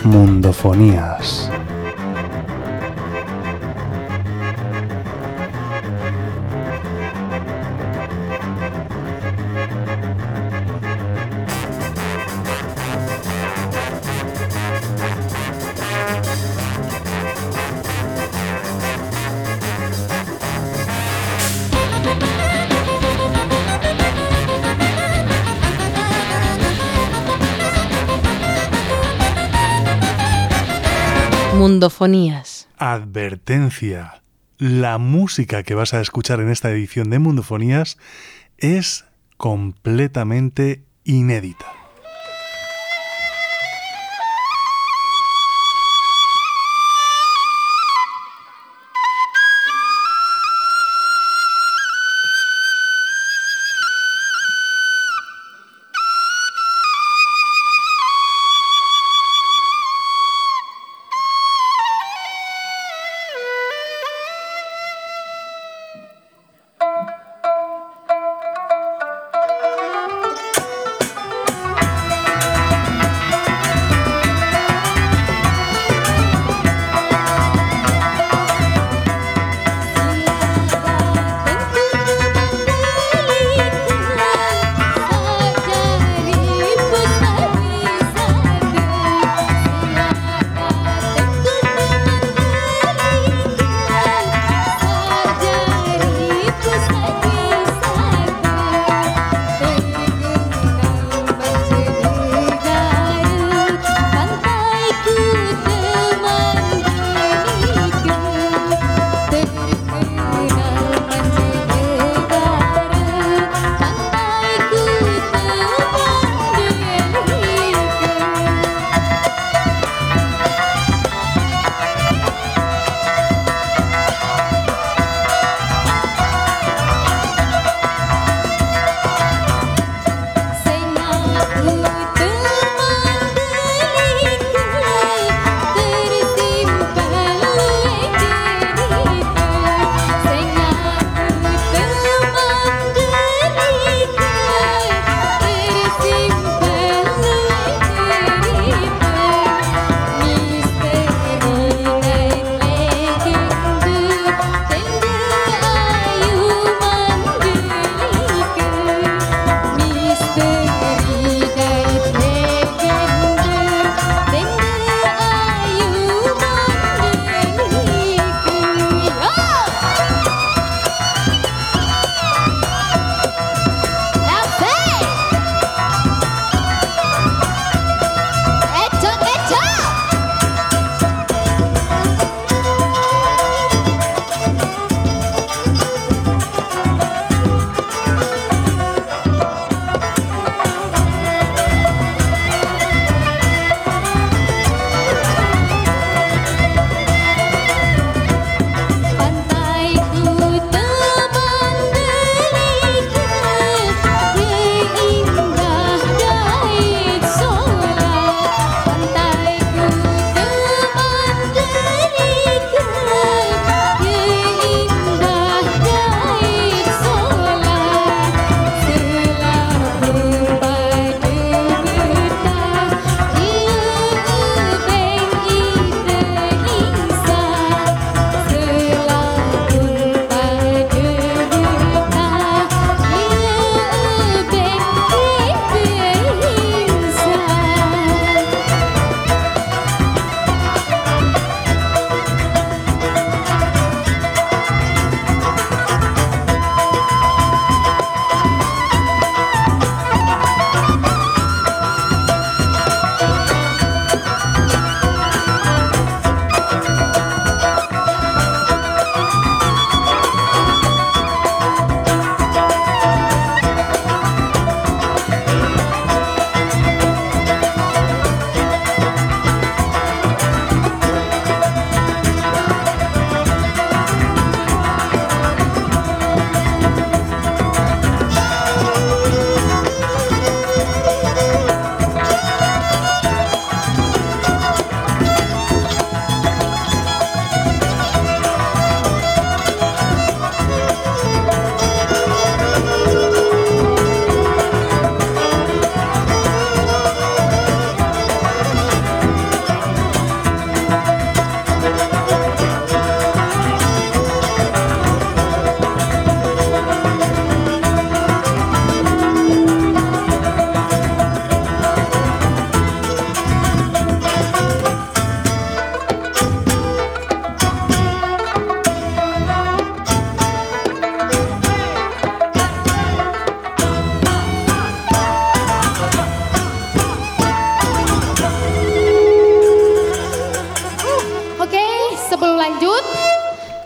Mundofonías. Mundofonías. Advertencia. La música que vas a escuchar en esta edición de Mundofonías es completamente inédita.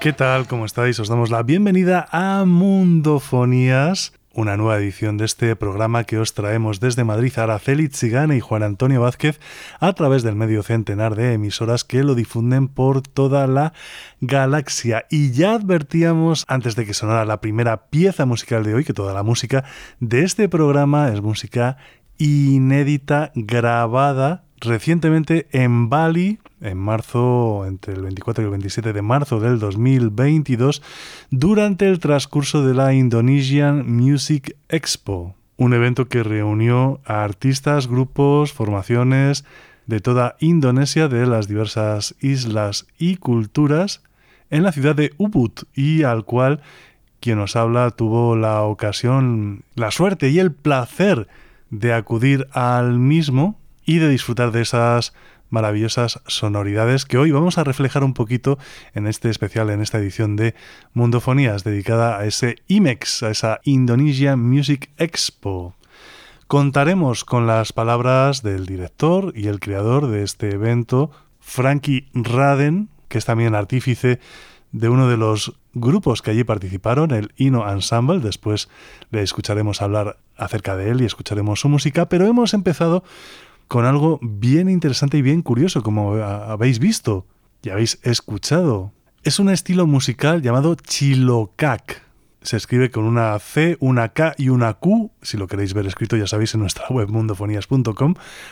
¿Qué tal? ¿Cómo estáis? Os damos la bienvenida a Mundofonías, una nueva edición de este programa que os traemos desde Madrid, Araceli Tzigane y Juan Antonio Vázquez, a través del medio centenar de emisoras que lo difunden por toda la galaxia. Y ya advertíamos, antes de que sonara la primera pieza musical de hoy, que toda la música de este programa es música inédita, grabada recientemente en Bali, en marzo, entre el 24 y el 27 de marzo del 2022, durante el transcurso de la Indonesian Music Expo, un evento que reunió a artistas, grupos, formaciones de toda Indonesia, de las diversas islas y culturas, en la ciudad de Ubud, y al cual quien nos habla tuvo la ocasión, la suerte y el placer de acudir al mismo y de disfrutar de esas maravillosas sonoridades que hoy vamos a reflejar un poquito en este especial, en esta edición de Mundofonías dedicada a ese IMEX, a esa Indonesian Music Expo. Contaremos con las palabras del director y el creador de este evento, Frankie Raden, que es también artífice de uno de los grupos que allí participaron, el Ino Ensemble. Después le escucharemos hablar acerca de él y escucharemos su música, pero hemos empezado con algo bien interesante y bien curioso, como habéis visto y habéis escuchado. Es un estilo musical llamado Chilocak. Se escribe con una C, una K y una Q. Si lo queréis ver escrito, ya sabéis, en nuestra web mundofonías.com.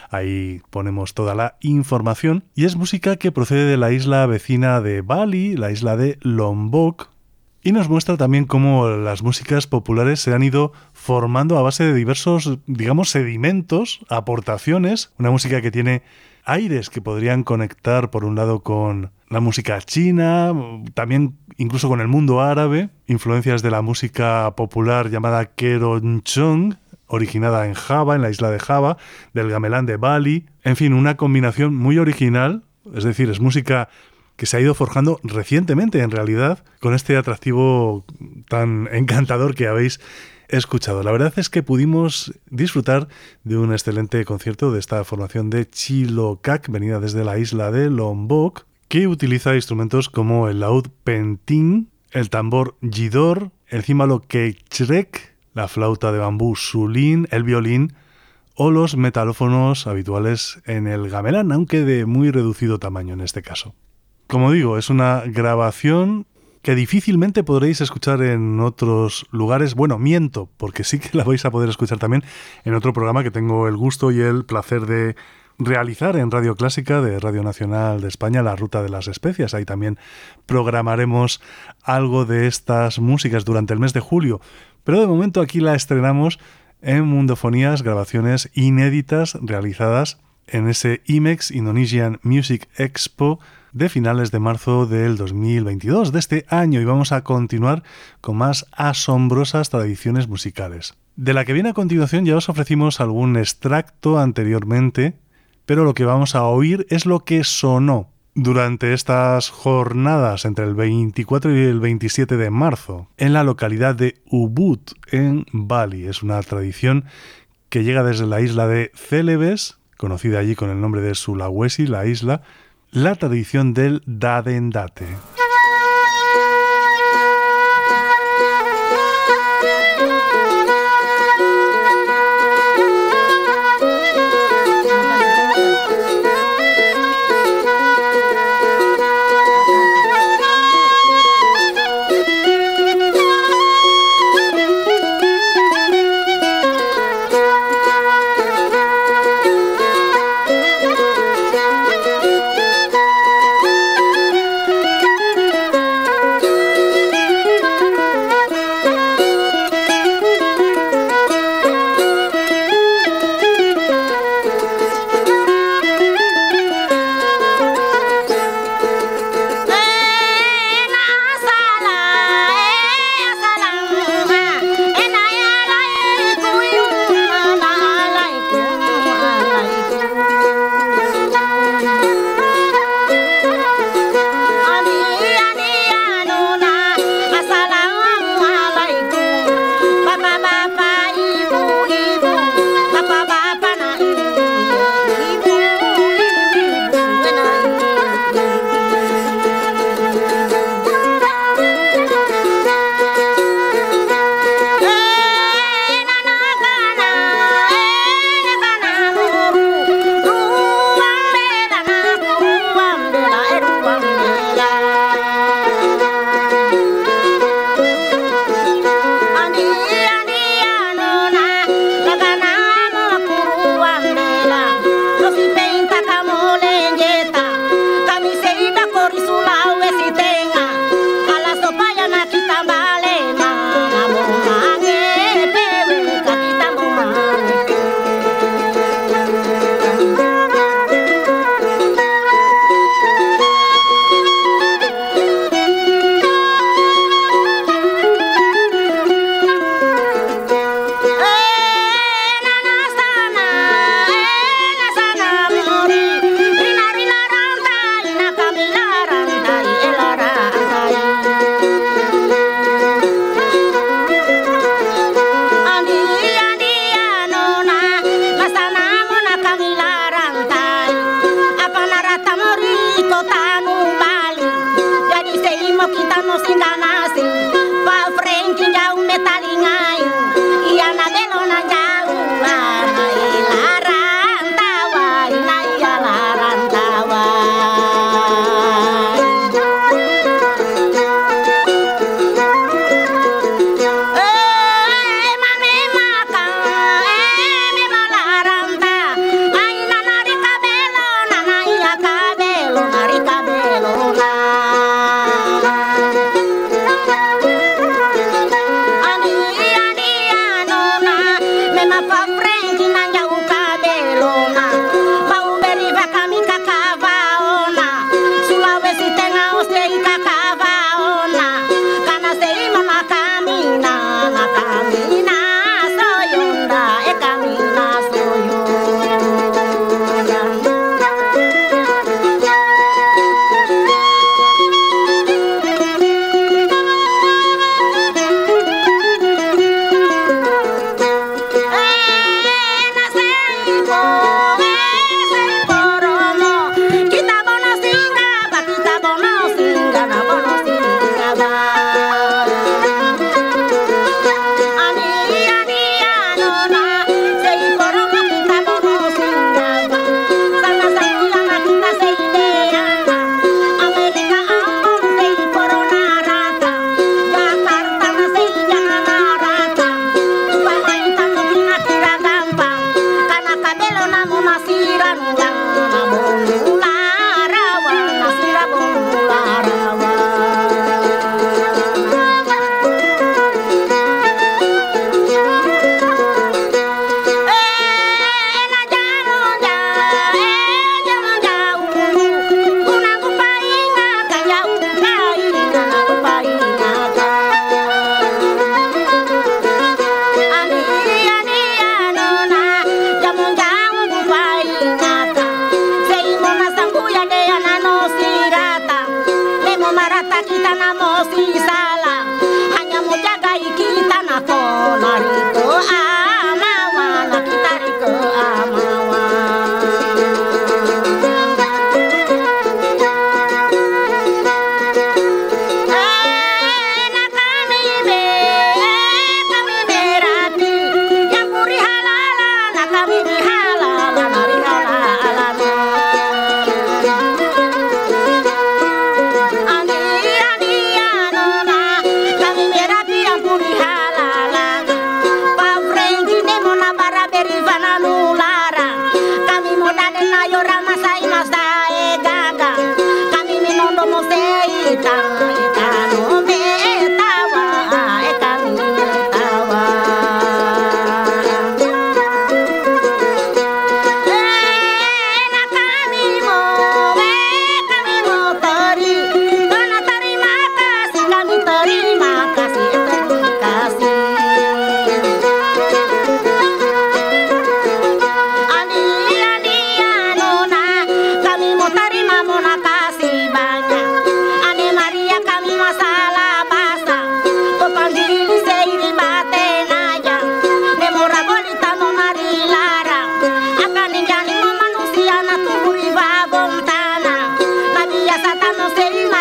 Ahí ponemos toda la información. Y es música que procede de la isla vecina de Bali, la isla de Lombok. Y nos muestra también cómo las músicas populares se han ido formando a base de diversos, digamos, sedimentos, aportaciones. Una música que tiene aires que podrían conectar, por un lado, con la música china, también incluso con el mundo árabe, influencias de la música popular llamada Keroncong, originada en Java, en la isla de Java, del gamelán de Bali. En fin, una combinación muy original, es decir, es música que se ha ido forjando recientemente, en realidad, con este atractivo tan encantador que habéis escuchado. La verdad es que pudimos disfrutar de un excelente concierto de esta formación de Chilocak, venida desde la isla de Lombok, que utiliza instrumentos como el laúd penting, el tambor jidor, el címbalo kechrek, la flauta de bambú sulin, el violín o los metalófonos habituales en el gamelán, aunque de muy reducido tamaño en este caso. Como digo, es una grabación que difícilmente podréis escuchar en otros lugares. Bueno, miento, porque sí que la vais a poder escuchar también en otro programa que tengo el gusto y el placer de realizar en Radio Clásica de Radio Nacional de España, La Ruta de las Especias. Ahí también programaremos algo de estas músicas durante el mes de julio. Pero de momento aquí la estrenamos en Mundofonías, grabaciones inéditas realizadas en ese IMEX, Indonesian Music Expo, de finales de marzo del 2022, de este año, y vamos a continuar con más asombrosas tradiciones musicales. De la que viene a continuación ya os ofrecimos algún extracto anteriormente, pero lo que vamos a oír es lo que sonó durante estas jornadas entre el 24 y el 27 de marzo en la localidad de Ubud, en Bali. Es una tradición que llega desde la isla de Celebes, conocida allí con el nombre de Sulawesi, la isla, la tradición del Dadendate.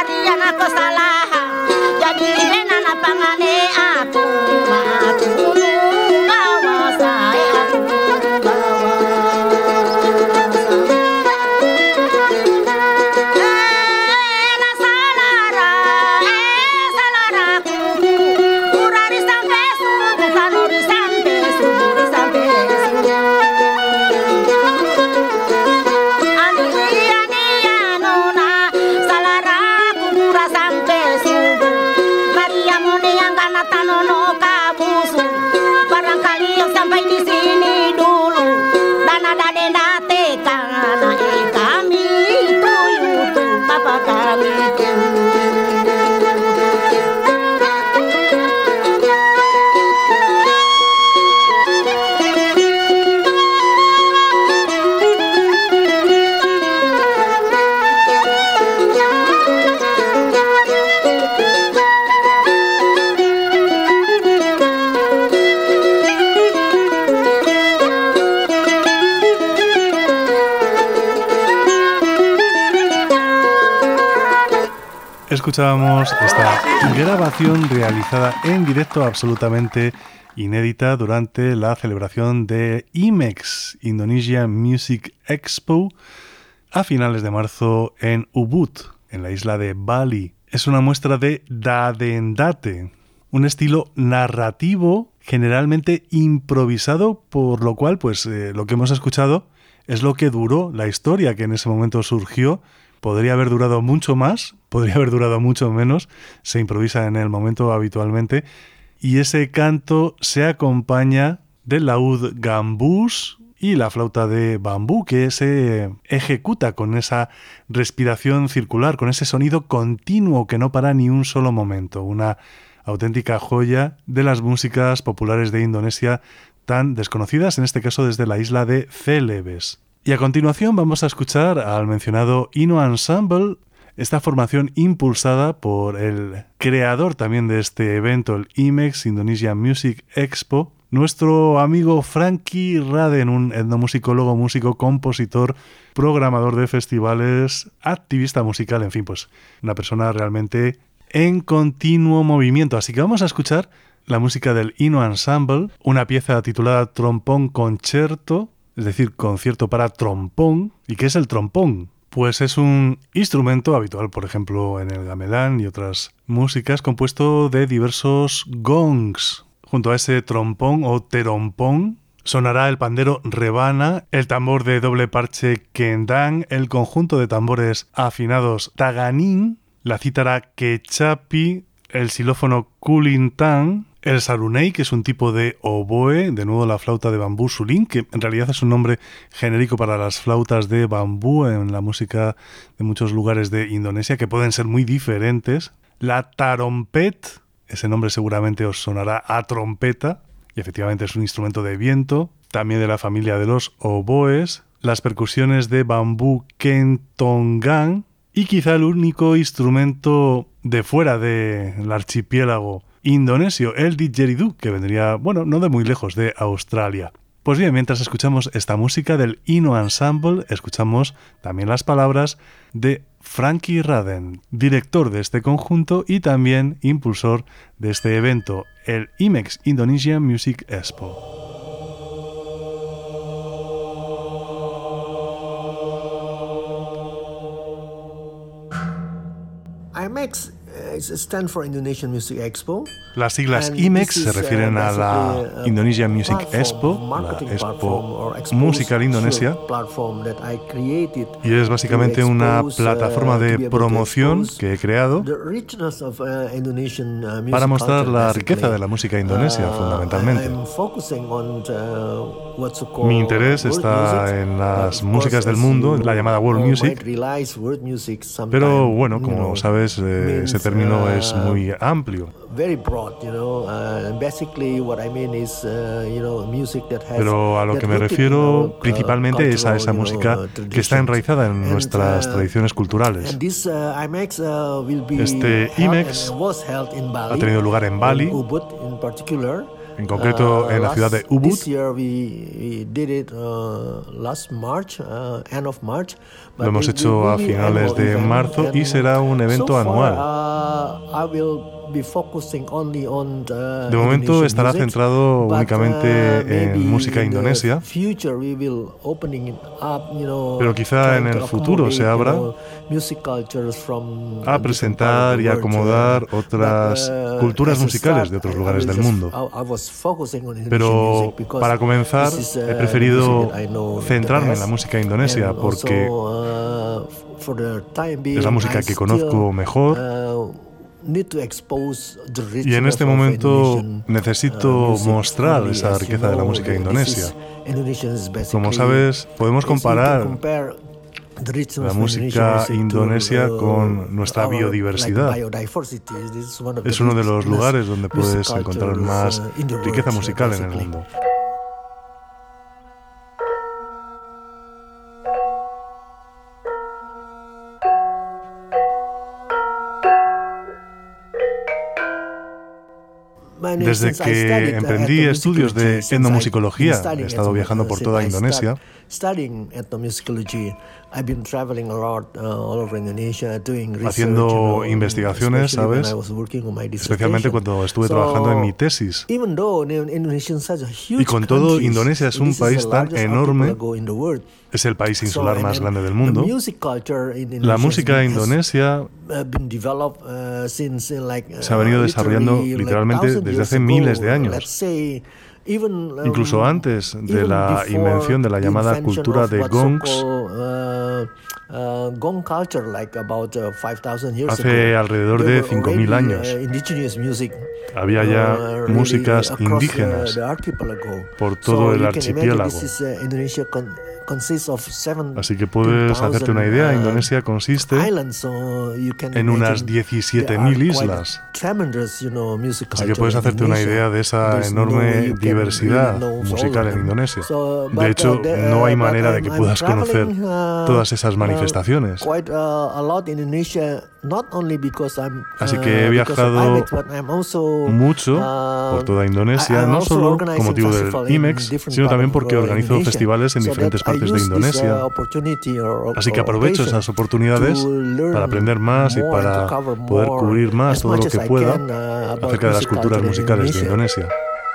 Escuchábamos esta grabación realizada en directo absolutamente inédita durante la celebración de IMEX, Indonesia Music Expo, a finales de marzo en Ubud, en la isla de Bali. Es una muestra de dadendate, un estilo narrativo generalmente improvisado, por lo cual pues lo que hemos escuchado es lo que duró la historia que en ese momento surgió. Podría haber durado mucho más, podría haber durado mucho menos, se improvisa en el momento habitualmente, y ese canto se acompaña del laúd gambús y la flauta de bambú, que se ejecuta con esa respiración circular, con ese sonido continuo que no para ni un solo momento. Una auténtica joya de las músicas populares de Indonesia, tan desconocidas, en este caso desde la isla de Celebes. Y a continuación vamos a escuchar al mencionado Inno Ensemble, esta formación impulsada por el creador también de este evento, el IMEX, Indonesia Music Expo, nuestro amigo Frankie Raden, un etnomusicólogo, músico, compositor, programador de festivales, activista musical, en fin, pues una persona realmente en continuo movimiento. Así que vamos a escuchar la música del Inno Ensemble, una pieza titulada Trompón Concerto, es decir, concierto para trompón. ¿Y qué es el trompón? Pues es un instrumento habitual, por ejemplo, en el gamelán y otras músicas, compuesto de diversos gongs. Junto a ese trompón o terompón sonará el pandero rebana, el tambor de doble parche kendang, el conjunto de tambores afinados taganín, la cítara quechapi, el xilófono kulintang, el sarunei, que es un tipo de oboe, de nuevo la flauta de bambú sulín, que en realidad es un nombre genérico para las flautas de bambú en la música de muchos lugares de Indonesia, que pueden ser muy diferentes. La tarompet, ese nombre seguramente os sonará a trompeta, y efectivamente es un instrumento de viento, también de la familia de los oboes. Las percusiones de bambú kentongan, y quizá el único instrumento de fuera del archipiélago indonesio, el didgeridoo, que vendría, bueno, no de muy lejos, de Australia. Pues bien, mientras escuchamos esta música del Inno Ensemble, escuchamos también las palabras de Frankie Raden, director de este conjunto y también impulsor de este evento, el IMEX Indonesia Music Expo. IMEX stand for Indonesian Music Expo. Las siglas IMEX se refieren a la Indonesia Music Expo, la Expo Musical Indonesia, y es básicamente una plataforma de promoción que he creado para mostrar la riqueza de la música indonesia, fundamentalmente. Mi interés está en las músicas del mundo, la llamada World Music, pero bueno, como sabes, ese término es muy amplio. Pero a lo que me refiero principalmente es a esa música que está enraizada en nuestras tradiciones culturales. Este IMEX ha tenido lugar en Bali, en concreto en la ciudad de Ubud. This year we did it last March, end of March. Lo hemos hecho a finales de marzo y será un evento anual. De momento estará centrado únicamente en música indonesia, pero quizá en el futuro se abra a presentar y acomodar otras culturas musicales de otros lugares del mundo. Pero para comenzar he preferido centrarme en la música indonesia porque es la música que conozco mejor. Y en este momento necesito mostrar esa riqueza de la música indonesia. Como sabes, podemos comparar la música indonesia con nuestra biodiversidad. Es uno de los lugares donde puedes encontrar más riqueza musical en el mundo. Desde que emprendí estudios de etnomusicología, he estado viajando por toda Indonesia, haciendo investigaciones, ¿sabes? Especialmente cuando estuve trabajando en mi tesis. Y con todo, Indonesia es un país tan enorme, es el país insular más grande del mundo. La música indonesia se ha venido desarrollando literalmente desde hace miles de años. Incluso antes de la invención de la llamada cultura de gongs, hace alrededor de 5.000 años, había ya músicas indígenas por todo el archipiélago. Así que puedes hacerte una idea, Indonesia consiste en unas 17.000 islas. Así que puedes hacerte una idea de esa enorme diversidad musical en Indonesia. De hecho, no hay manera de que puedas conocer todas esas manifestaciones. Así que he viajado mucho por toda Indonesia, no solo con motivo del IMEX, sino también porque organizo festivales en diferentes partes de Indonesia. Así que aprovecho esas oportunidades para aprender más y para poder cubrir más todo lo que pueda acerca de las culturas musicales de Indonesia.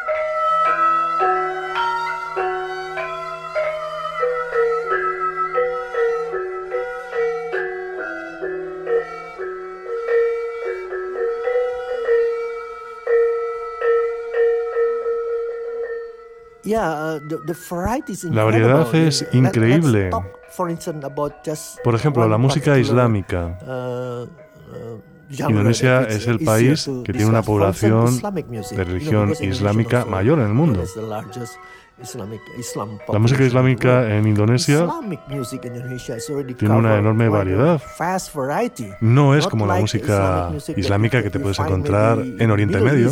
La variedad es increíble. Por ejemplo, la música islámica. Indonesia es el país que tiene una población de religión islámica mayor en el mundo. La música islámica en Indonesia tiene una enorme variedad. No es como la música islámica que te puedes encontrar en Oriente Medio,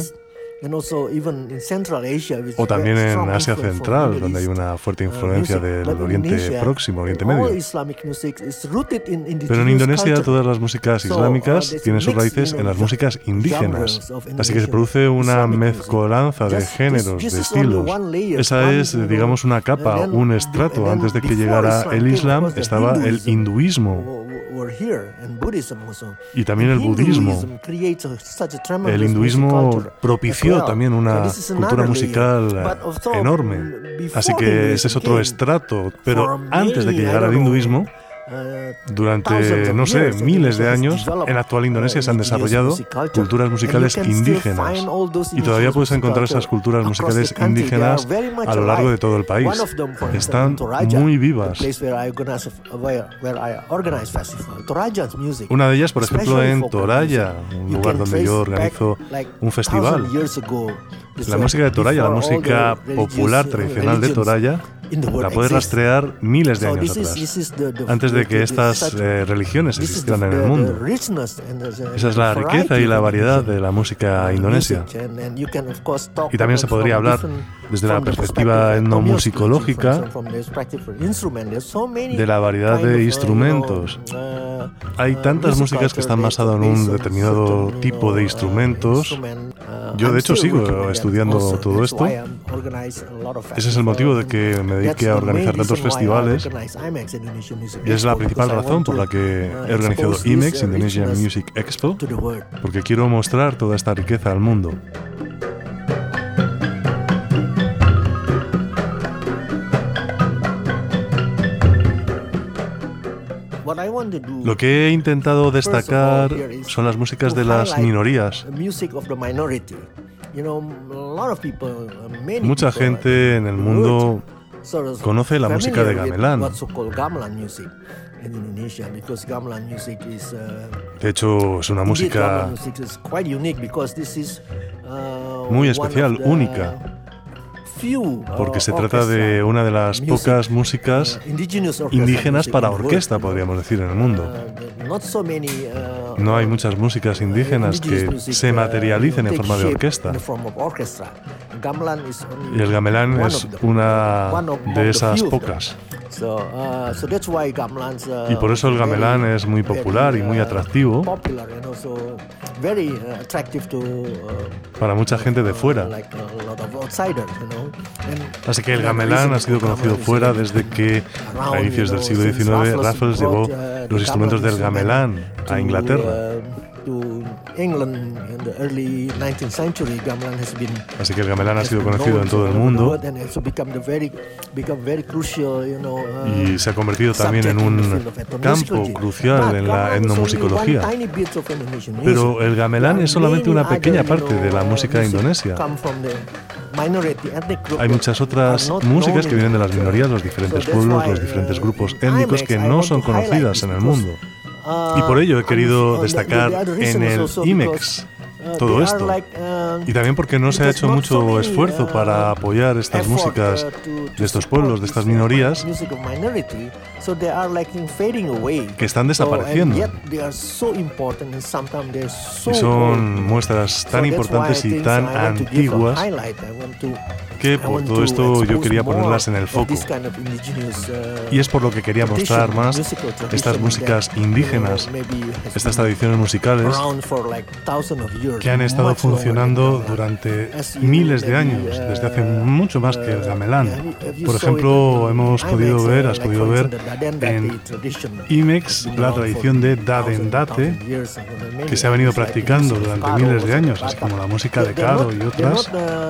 o también en Asia Central, donde hay una fuerte influencia del Oriente Próximo, Oriente Medio. Pero en Indonesia todas las músicas islámicas tienen sus raíces en las músicas indígenas. Así que se produce una mezcolanza de géneros, de estilos. Esa es, digamos, una capa, un estrato. Antes de que llegara el Islam estaba el hinduismo. Y también el budismo. El hinduismo propició también una cultura musical enorme. Así que ese es otro estrato. Pero antes de que llegara el hinduismo, durante, no sé, miles de años, en la actual Indonesia se han desarrollado culturas musicales indígenas. Y todavía puedes encontrar esas culturas musicales indígenas a lo largo de todo el país. Están muy vivas. Una de ellas, por ejemplo, en Toraya, un lugar donde yo organizo un festival. La música de Toraya, la música popular tradicional de Toraya, la puedes rastrear miles de años atrás, antes de que estas religiones existieran en el mundo. Esa es la riqueza y la variedad de la música indonesia. Y también se podría hablar desde la perspectiva etnomusicológica de la variedad de instrumentos. Hay tantas músicas que están basadas en un determinado tipo de instrumentos Yo de hecho sigo estudiando todo esto. Ese es el motivo de que me dedique a organizar tantos festivales y es la principal razón por la que he organizado IMEX, Indonesian Music Expo, porque quiero mostrar toda esta riqueza al mundo. Lo que he intentado destacar son las músicas de las minorías. Mucha gente en el mundo conoce la música de gamelan. De hecho, es una música muy especial, única, porque se trata de una de las pocas músicas indígenas para orquesta, podríamos decir, en el mundo. No hay muchas músicas indígenas que se materialicen en forma de orquesta. Y el gamelan es una de esas pocas. Y por eso el gamelan es muy popular y muy atractivo para mucha gente de fuera. Así que el gamelan ha sido conocido fuera desde que a inicios del siglo XIX Raffles llevó los instrumentos del gamelan a Inglaterra. Así que el gamelan ha sido conocido en todo el mundo y se ha convertido también en un campo crucial en la etnomusicología. Pero el gamelan es solamente una pequeña parte de la música indonesia. Hay muchas otras músicas que vienen de las minorías, los diferentes pueblos, los diferentes grupos étnicos que no son conocidas en el mundo. Y por ello he querido destacar en el IMEX todo esto. Y también porque no se ha hecho mucho esfuerzo para apoyar estas músicas de estos pueblos, de estas minorías, que están desapareciendo. Y son muestras tan importantes y tan antiguas que por todo esto yo quería ponerlas en el foco. Y es por lo que quería mostrar más estas músicas indígenas, estas tradiciones musicales que han estado funcionando durante miles de años, desde hace mucho más que el gamelan. Por ejemplo, has podido ver en IMEX la tradición de Dadendate, que se ha venido practicando durante miles de años, así como la música de Kado y otras.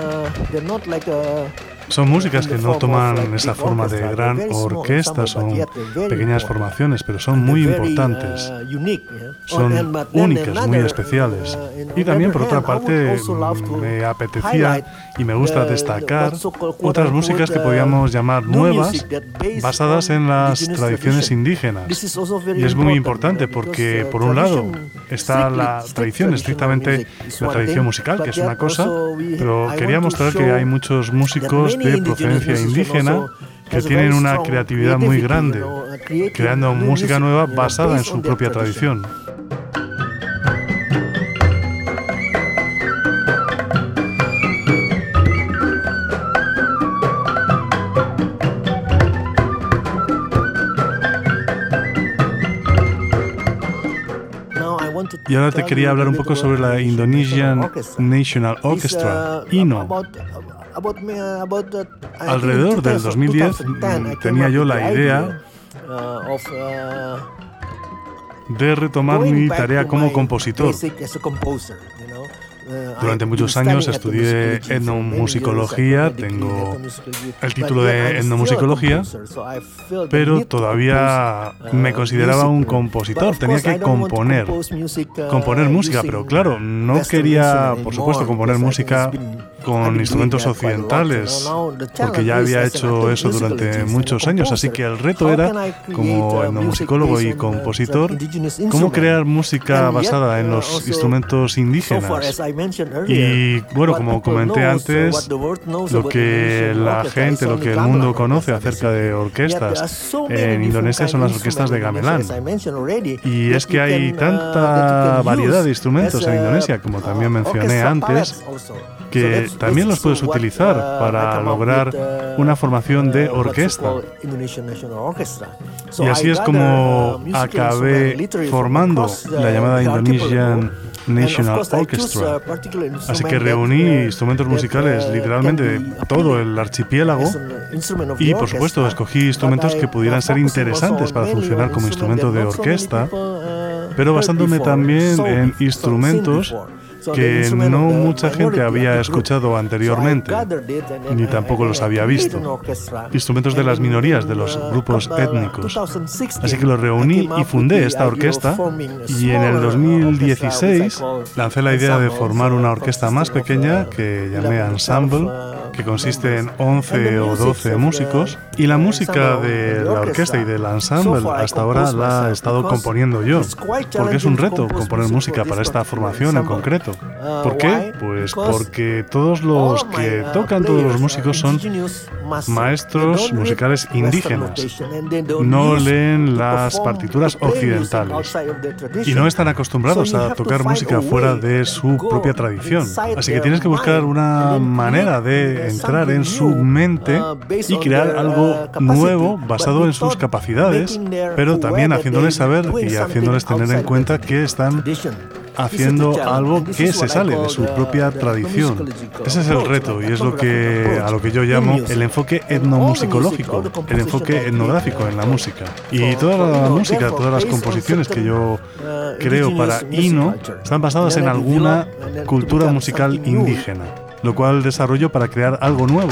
Son músicas que no toman esa forma de gran orquesta, son pequeñas formaciones, pero son muy importantes, son únicas, muy especiales. Y también, por otra parte, me apetecía y me gusta destacar otras músicas que podríamos llamar nuevas, basadas en las tradiciones indígenas. Y es muy importante porque, por un lado, está la tradición, estrictamente la tradición musical, que es una cosa, pero quería mostrar que hay muchos músicos de procedencia indígena que tienen una creatividad muy grande, creando música nueva basada en su propia tradición. Y ahora te quería hablar un poco sobre la Indonesian National Orchestra, INO. Alrededor del 2010 tenía yo la idea de retomar mi tarea como compositor. Durante muchos años estudié etnomusicología, tengo el título de etnomusicología, pero todavía me consideraba un compositor, tenía que componer música, pero claro, no quería, por supuesto, componer música con instrumentos occidentales, porque ya había hecho eso durante muchos años, así que el reto era, como etnomusicólogo y compositor, cómo crear música basada en los instrumentos indígenas. Y bueno, como comenté antes, lo que la gente, lo que el mundo conoce acerca de orquestas en Indonesia son las orquestas de gamelan. Y es que hay tanta variedad de instrumentos en Indonesia, como también mencioné antes, que también los puedes utilizar para lograr una formación de orquesta. Y así es como acabé formando la llamada Indonesian National Orchestra. Así que reuní instrumentos musicales literalmente de todo el archipiélago y, por supuesto, escogí instrumentos que pudieran ser interesantes para funcionar como instrumento de orquesta, pero basándome también en instrumentos que no mucha gente había escuchado anteriormente, ni tampoco los había visto. Instrumentos de las minorías, de los grupos étnicos. Así que los reuní y fundé esta orquesta, y en el 2016 lancé la idea de formar una orquesta más pequeña que llamé Ensemble, que consiste en 11 o 12 músicos, y la música de la orquesta y del ensemble hasta ahora la he estado componiendo yo, porque es un reto componer música para esta formación en concreto. ¿Por qué? Pues porque todos los que tocan, todos los músicos son maestros musicales indígenas, no leen las partituras occidentales y no están acostumbrados a tocar música fuera de su propia tradición, así que tienes que buscar una manera de entrar en su mente y crear algo nuevo basado en sus capacidades, pero también haciéndoles saber y haciéndoles tener en cuenta que están haciendo algo que se sale de su propia tradición. Ese es el reto y es a lo que yo llamo el enfoque etnomusicológico, el enfoque etnográfico en la música. Y toda la música, todas las composiciones que yo creo para Ino están basadas en alguna cultura musical indígena, lo cual desarrollo para crear algo nuevo.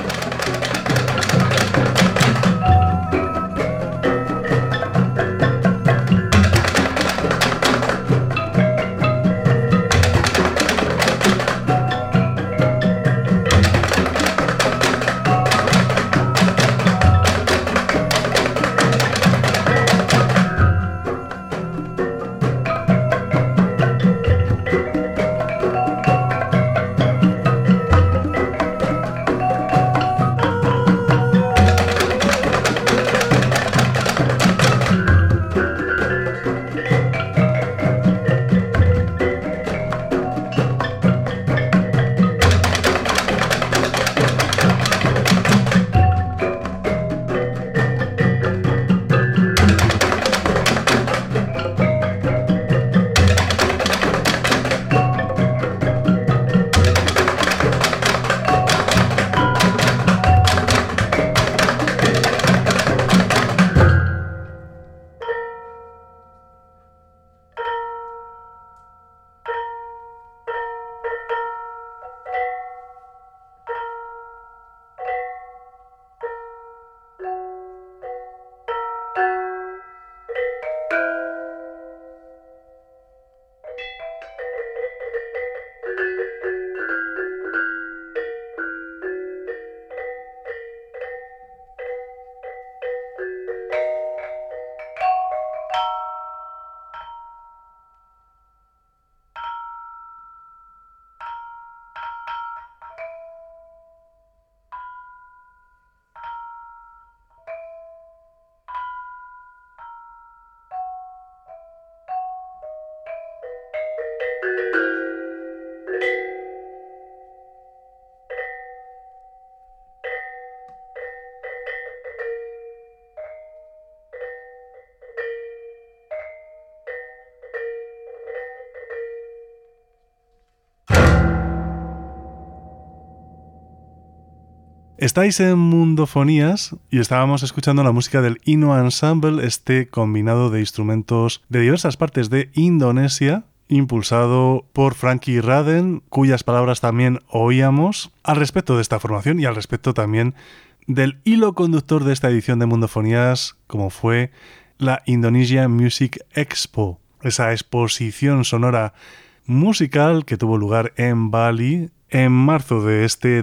Estáis en Mundofonías y estábamos escuchando la música del Ino Ensemble, este combinado de instrumentos de diversas partes de Indonesia, impulsado por Frankie Raden, cuyas palabras también oíamos al respecto de esta formación y al respecto también del hilo conductor de esta edición de Mundofonías, como fue la Indonesia Music Expo, esa exposición sonora musical que tuvo lugar en Bali en marzo de este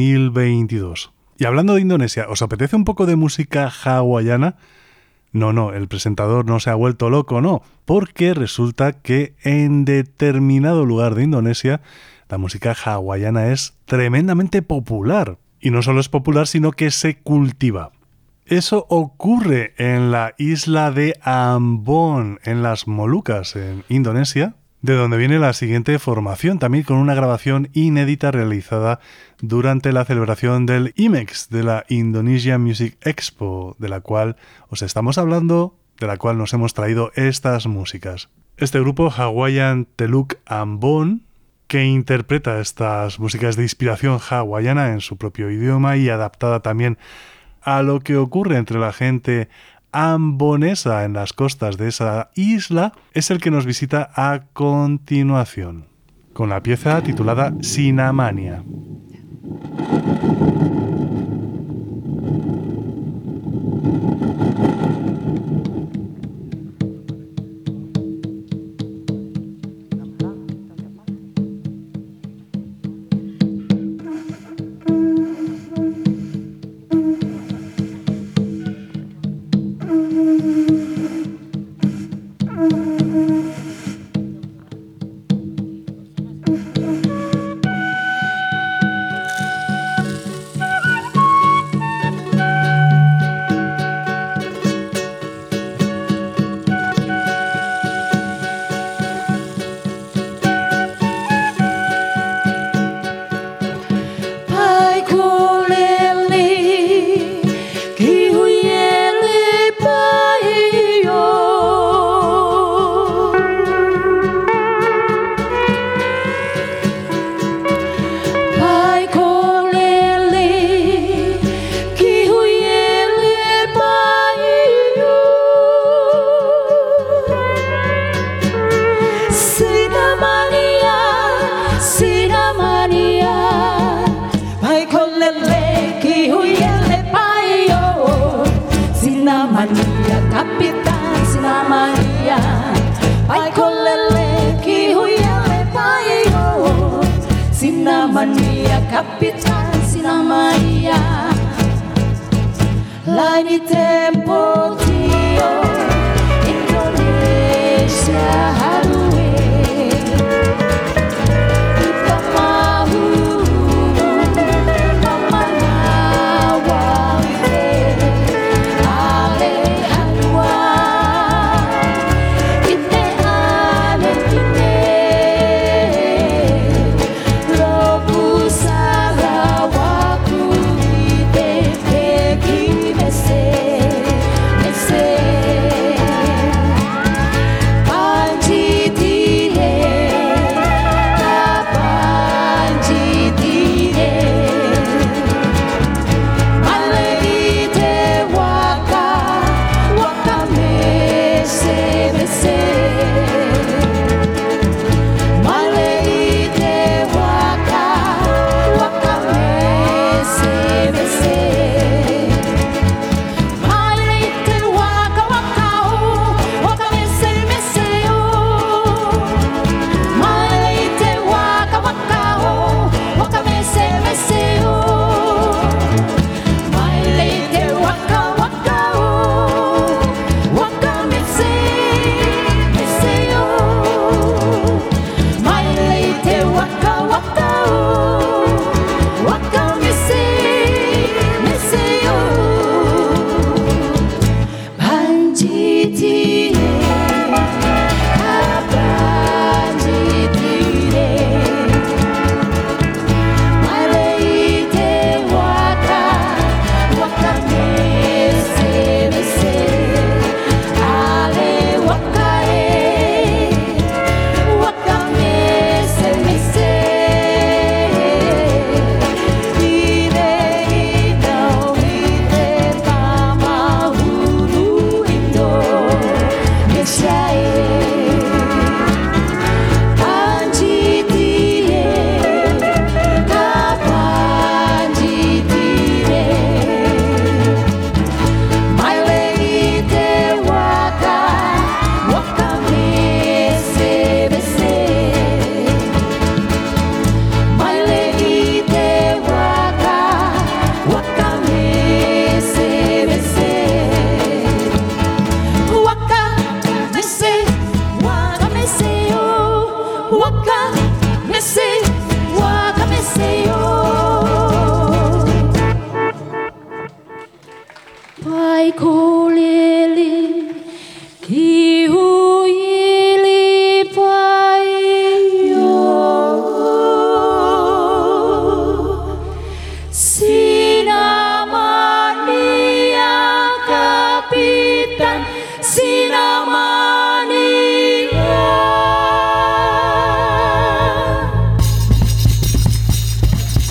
2022. Y hablando de Indonesia, ¿os apetece un poco de música hawaiana? No, el presentador no se ha vuelto loco, no, porque resulta que en determinado lugar de Indonesia la música hawaiana es tremendamente popular. Y no solo es popular, sino que se cultiva. Eso ocurre en la isla de Ambon, en las Molucas, en Indonesia, de donde viene la siguiente formación, también con una grabación inédita realizada durante la celebración del IMEX, de la Indonesia Music Expo, de la cual os estamos hablando, de la cual nos hemos traído estas músicas. Este grupo Hawaiian Teluk Ambon, que interpreta estas músicas de inspiración hawaiana en su propio idioma y adaptada también a lo que ocurre entre la gente ambonesa en las costas de esa isla, es el que nos visita a continuación, con la pieza titulada Sinamania. Kapitan Sinamania, Laini Tempo Tio, Indonesia Halue, Ipamahu, Mamanawa Ite, Ale Alwa, Ite Ale Ite.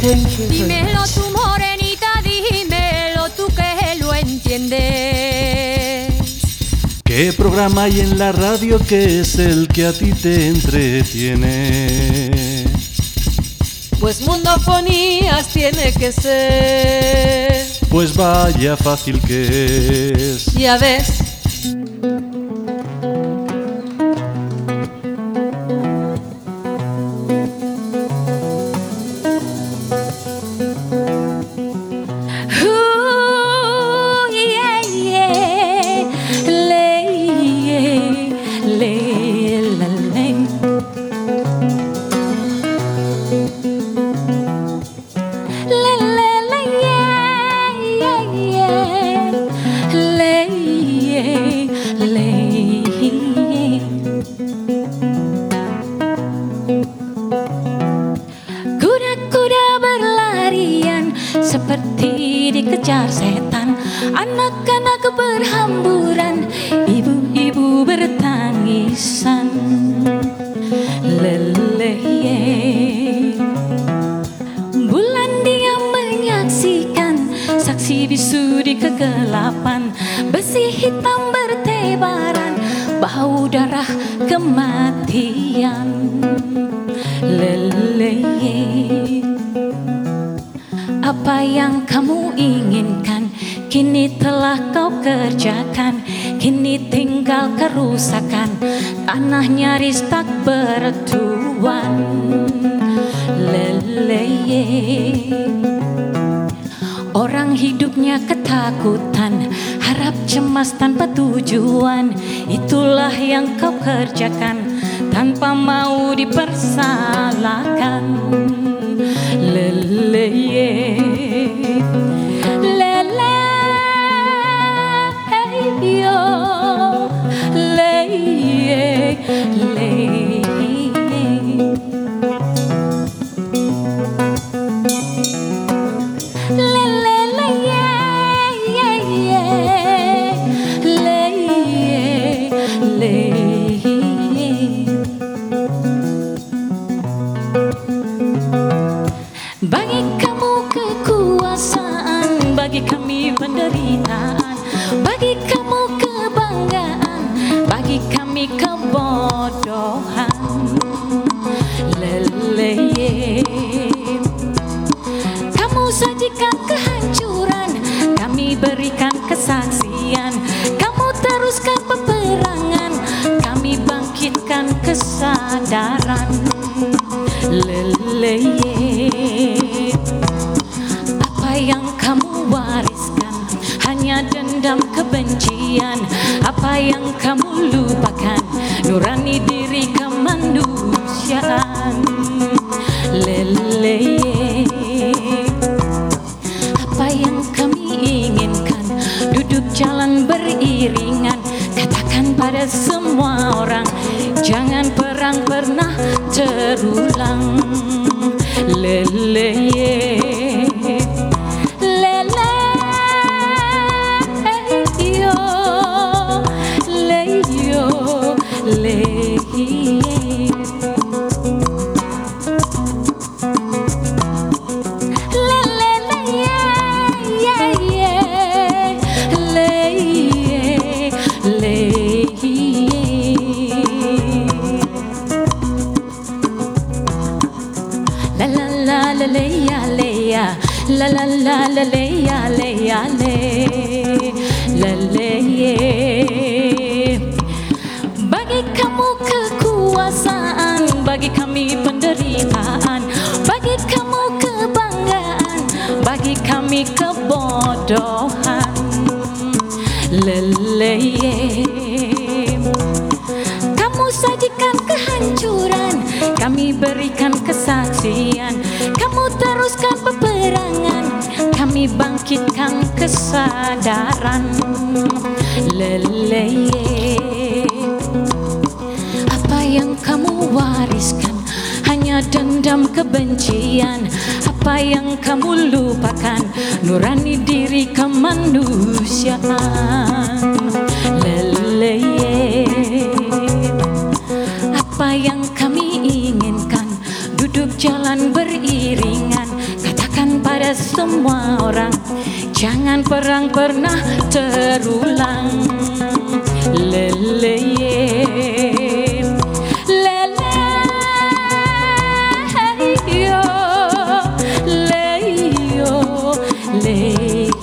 Thank you very Dímelo much. tú, morenita, dímelo tú que lo entiendes. ¿Qué programa hay en la radio que es el que a ti te entretiene? Pues Mundofonías tiene que ser. Pues vaya fácil que es. Ya ves. Yeah, yeah. Le, la, le. Le, yeah, yeah, yeah. Le. Kuda-kuda berlarian seperti dikejar setan. Anak-anak berhamburan, ibu-ibu bertangisan. Leleye. Bulan diam menyaksikan, saksi bisu di kegelapan. Besi hitam bertebaran, bau darah kematian. Leleye. Apa yang kamu inginkan kini telah kau kerjakan. Kini tinggal kerusakan, tanah nyaris tak bertuan. Leleye. Orang hidupnya ketakutan, harap cemas tanpa tujuan. Itulah yang kau kerjakan tanpa mau dipersalahkan. Leleye. Lele. Yo. Leye. Leye. Bagi kamu kekuasaan, bagi kami penderitaan. Bagi kamu kebanggaan, bagi kami kebodohan. Leleye. Kamu sajikan kehancuran, kami berikan kesaksian. Kamu teruskan peperangan, kami bangkitkan kesadaran. Leleye. Apa yang kamu wariskan hanya dendam kebencian. Apa yang kamu lupakan nurani diri kemanusiaan. Leleye. Apa yang kami inginkan duduk jalan beriringan. Katakan pada semua orang, jangan perang pernah terulang. Leleye. Lele. Yo. Leyo. Leye. La la la la le ya le la le ye. Bagi kamu kekuasaan, bagi kami penderitaan. Bagi kamu kebanggaan, bagi kami kebodohan. Leleye. Kamu sajikan kehancuran, kami berikan kesaksian. Kamu teruskan peperangan, kami bangkitkan kesadaran. Leleye. Apa yang kamu wariskan hanya dendam kebencian. Apa yang kamu lupakan nurani diri kemanusiaan. Leleye. Apa yang kami inginkan duduk jalan beriringan. Jangan perang pernah terulang. Lele lele yo leyo le.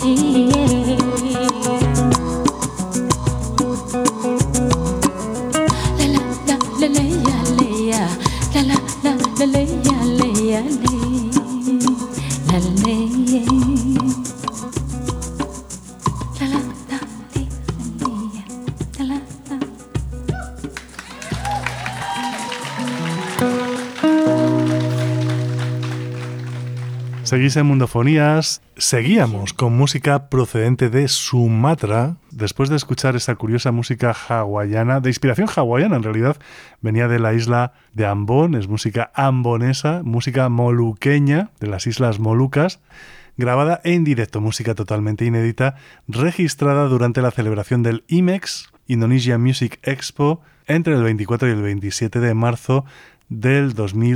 Seguís en Mundofonías, seguíamos con música procedente de Sumatra, después de escuchar esa curiosa música hawaiana, de inspiración hawaiana en realidad, venía de la isla de Ambon, es música ambonesa, música moluqueña de las Islas Molucas, grabada en directo, música totalmente inédita, registrada durante la celebración del IMEX, Indonesia Music Expo, entre el 24 y el 27 de marzo del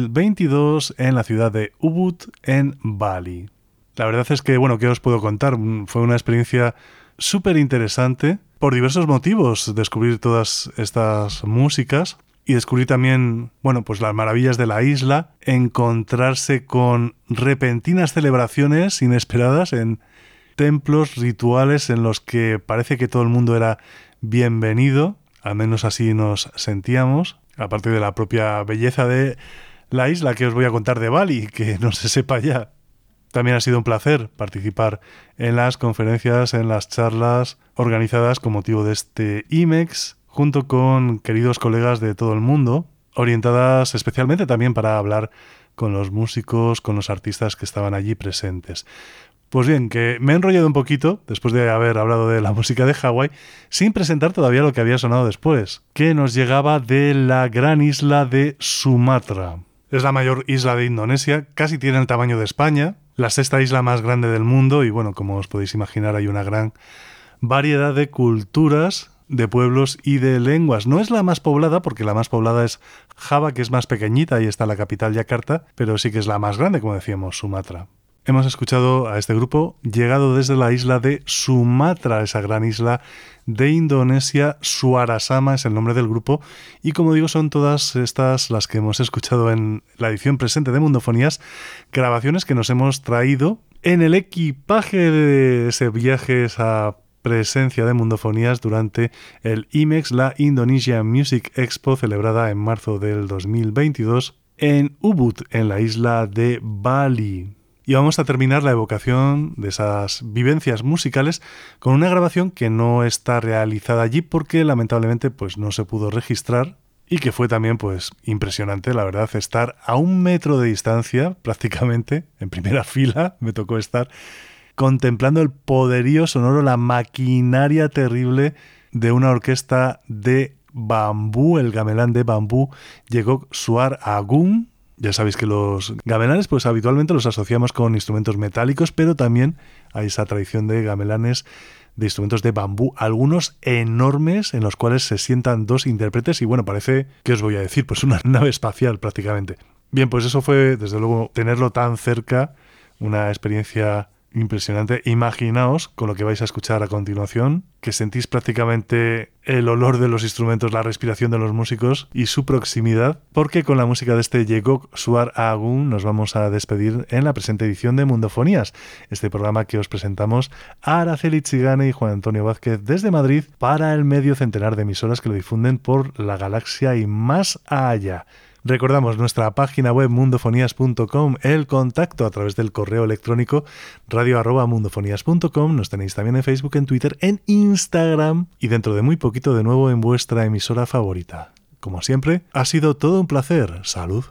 2022 en la ciudad de Ubud, en Bali. La verdad es que, bueno, ¿qué os puedo contar? Fue una experiencia súper interesante por diversos motivos, descubrir todas estas músicas y descubrir también, bueno, pues las maravillas de la isla, encontrarse con repentinas celebraciones inesperadas en templos rituales en los que parece que todo el mundo era bienvenido, al menos así nos sentíamos. Aparte de la propia belleza de la isla que os voy a contar de Bali, que no se sepa ya. También ha sido un placer participar en las conferencias, en las charlas organizadas con motivo de este IMEX, junto con queridos colegas de todo el mundo, orientadas especialmente también para hablar con los músicos, con los artistas que estaban allí presentes. Pues bien, que me he enrollado un poquito, después de haber hablado de la música de Hawái, sin presentar todavía lo que había sonado después, que nos llegaba de la gran isla de Sumatra. Es la mayor isla de Indonesia, casi tiene el tamaño de España, la sexta isla más grande del mundo y bueno, como os podéis imaginar hay una gran variedad de culturas, de pueblos y de lenguas. No es la más poblada, porque la más poblada es Java, que es más pequeñita y está la capital Yakarta, pero sí que es la más grande, como decíamos, Sumatra. Hemos escuchado a este grupo llegado desde la isla de Sumatra, esa gran isla de Indonesia. Suara Sama es el nombre del grupo y como digo son todas estas las que hemos escuchado en la edición presente de Mundofonías, grabaciones que nos hemos traído en el equipaje de ese viaje, esa presencia de Mundofonías durante el IMEX, la Indonesia Music Expo, celebrada en marzo del 2022 en Ubud, en la isla de Bali. Y vamos a terminar la evocación de esas vivencias musicales con una grabación que no está realizada allí porque lamentablemente pues no se pudo registrar y que fue también pues impresionante, la verdad, estar a 1 metro de distancia prácticamente, en primera fila me tocó estar contemplando el poderío sonoro, la maquinaria terrible de una orquesta de bambú, el gamelán de bambú Yegok Suar Agung. Ya sabéis que los gamelanes pues habitualmente los asociamos con instrumentos metálicos, pero también hay esa tradición de gamelanes de instrumentos de bambú, algunos enormes en los cuales se sientan 2 intérpretes y bueno, parece, ¿qué os voy a decir? Pues una nave espacial prácticamente. Bien, pues eso fue desde luego tenerlo tan cerca, una experiencia impresionante. Imaginaos con lo que vais a escuchar a continuación, que sentís prácticamente el olor de los instrumentos, la respiración de los músicos y su proximidad, porque con la música de este Yegok Suar Agung nos vamos a despedir en la presente edición de Mundofonías, este programa que os presentamos a Araceli Chigane y Juan Antonio Vázquez desde Madrid para el medio centenar de emisoras que lo difunden por la galaxia y más allá. Recordamos nuestra página web mundofonías.com, el contacto a través del correo electrónico radio@mundofonías.com. Nos tenéis también en Facebook, en Twitter, en Instagram y dentro de muy poquito de nuevo en vuestra emisora favorita. Como siempre, ha sido todo un placer. ¡Salud!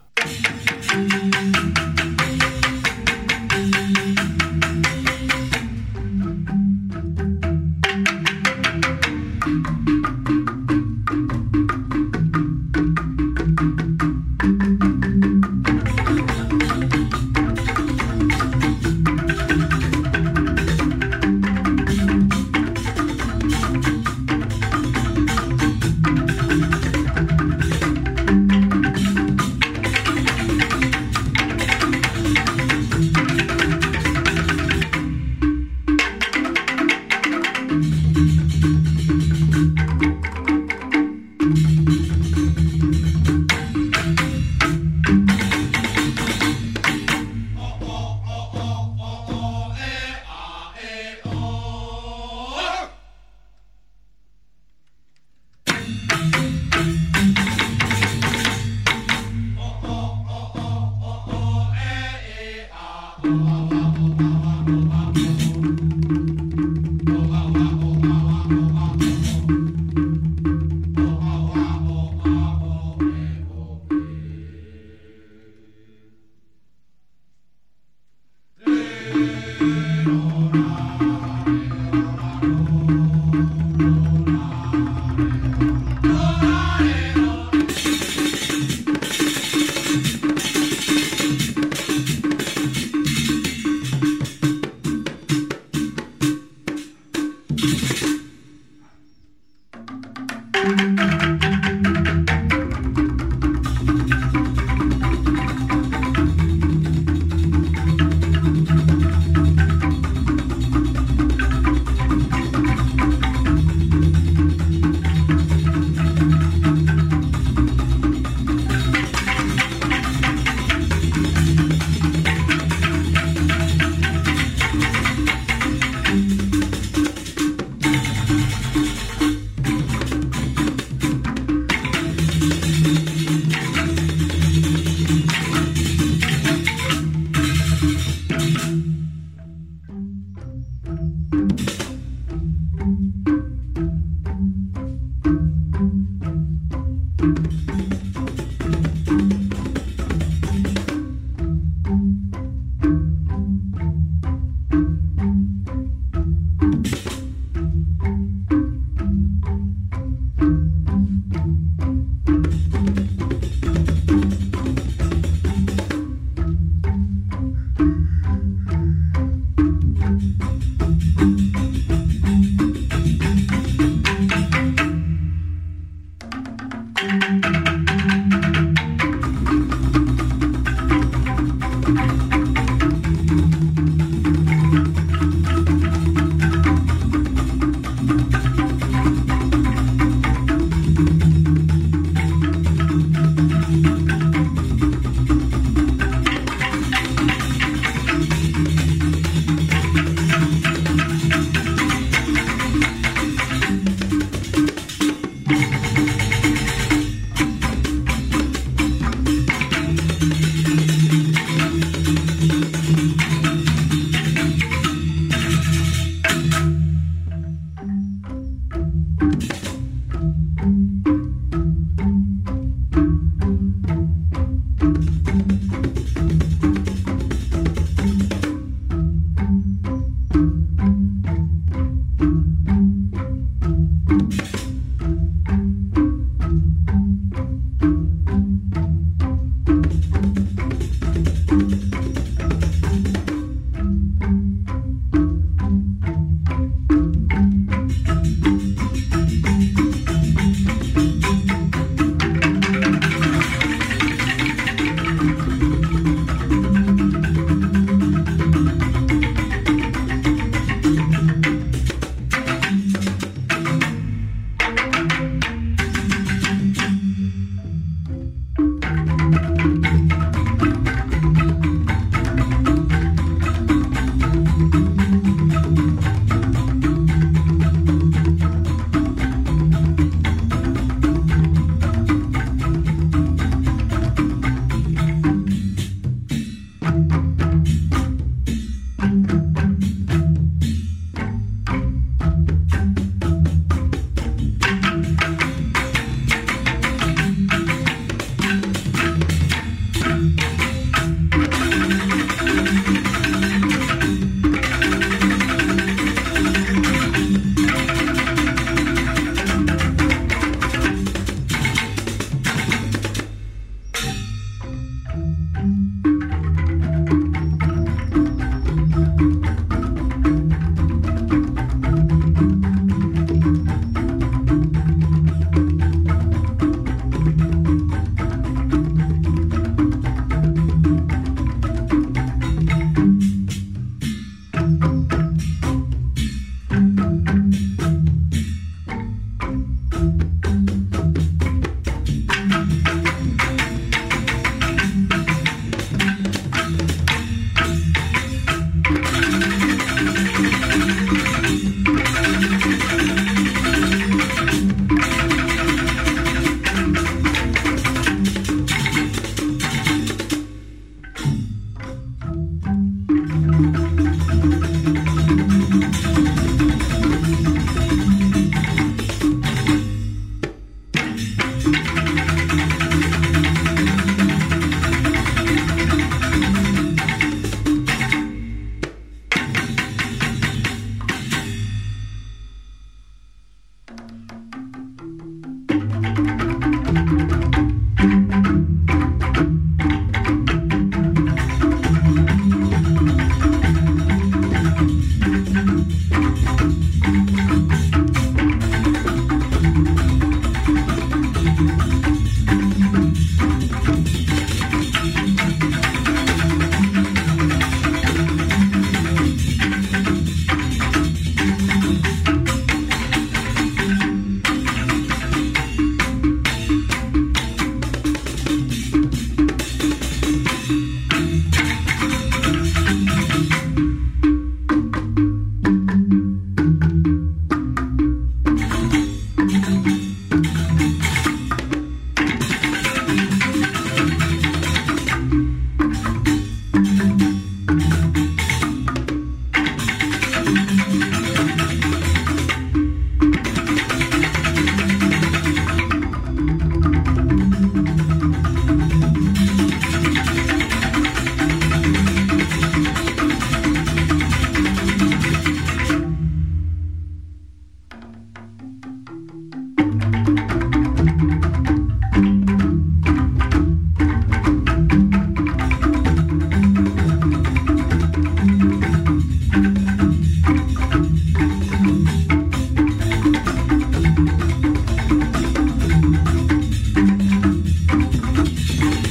la.